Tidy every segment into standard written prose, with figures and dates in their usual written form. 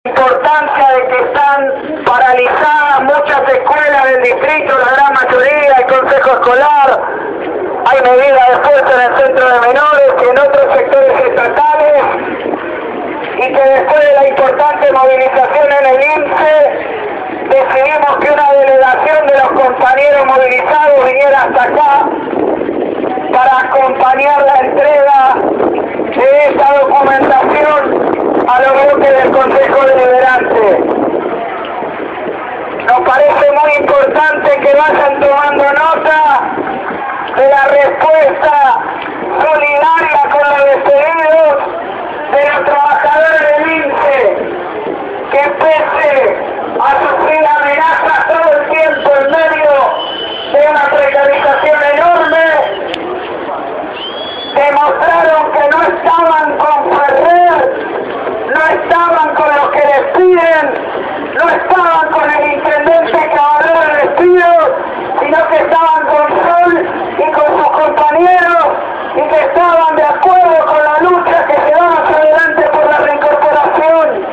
Importancia de que están paralizadas muchas escuelas del distrito, la gran mayoría, el consejo escolar, hay medidas de fuerza en el centro de menores y en otros sectores estatales, y que después de la importante movilización en el INSE, decidimos que una delegación de los compañeros movilizados viniera hasta acá para acompañar la entrega de esa documentación a los bloques del Consejo Deliberante. Nos parece muy importante que vayan tomando nota de la respuesta solidaria con los despedidos de los trabajadores del INSE, que pese a sufrir amenazas todo el tiempo en medio de una precarización enorme, demostraron que no estaban con Ferrer, no estaban con los que les piden, no estaban con el intendente que avaló el despido, sino que estaban con Sol y con sus compañeros, y que estaban de acuerdo con la lucha que llevamos adelante por la reincorporación.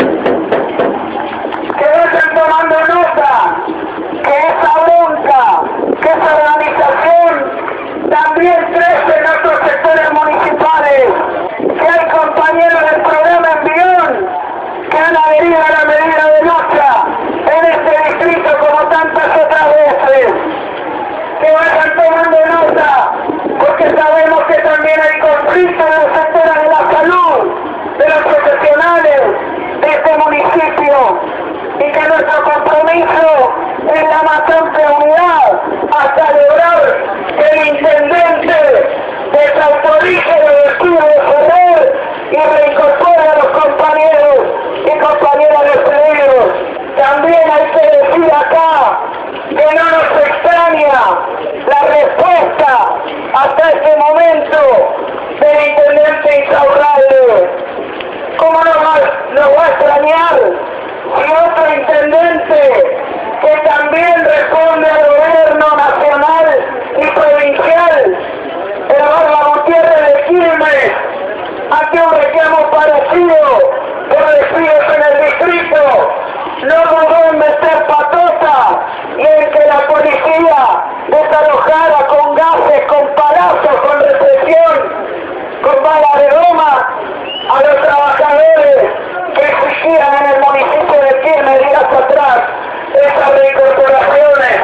Que vayan tomando nota que esa bronca, que esa organización también crece en otros sectores municipales, que hay compañeros del programa Envión que han adherido a la medida de lucha en este distrito como tantas otras veces. Que vayan tomando nota, porque sabemos que también hay conflicto en los sectores de la salud, de los profesionales de este municipio, y que nuestro compromiso es la más amplia unidad hasta lograr que el intendente desautorice los despidos de Ferrer y reincorpore a los compañeros y compañeras despedidos. También hay que decir acá que no nos extraña la respuesta hasta este momento del intendente Insaurralde. ¿Cómo nos va a extrañar si otro intendente que también responde al gobierno nacional y provincial, el Barba Gutiérrez de Quilmes, ante un reclamo parecido por despidos en el distrito, no dudó en meter patota y en que la policía desalojara con gases, con palazos, con represión, con balas de goma a los trabajadores que exigían en el municipio de Quilmes días atrás esas reincorporaciones.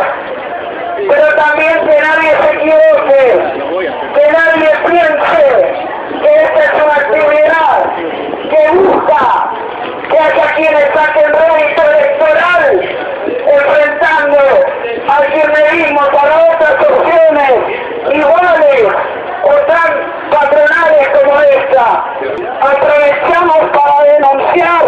Pero también que nadie se equivoque, que nadie piense que esta es una actividad que busca que haya quienes saquen rédito electoral enfrentando al kirchnerismo para otras opciones iguales o tan patronales como esta. Aprovechamos para denunciar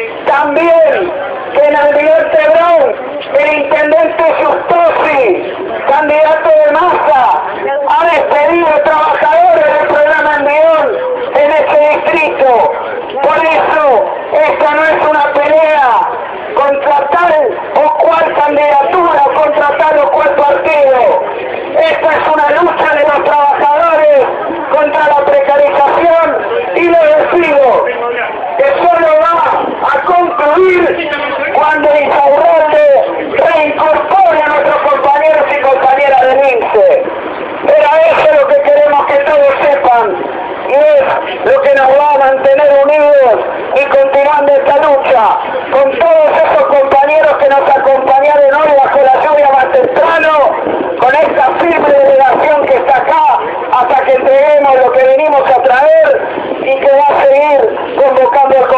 también que en Almirante Brown el intendente Justosi, candidato de Massa, ha despedido trabajadores del programa Envión en ese distrito. Por eso, esta no es una pelea contra tal o cual candidatura, contra tal o cual partido. Esta es una lucha de los trabajadores contra la precarización y los despidos, que solo va a concluir cuando Insaurralde reincorpore a nuestros compañeros y compañeras del INSE. Era eso lo que queremos que todos sepan, y es lo que nos va a mantener unidos y continuando esta lucha con todos esos compañeros que nos acompañaron hoy bajo la lluvia más temprano, con esta firme delegación que está acá hasta que entreguemos lo que venimos a traer y que va a seguir convocando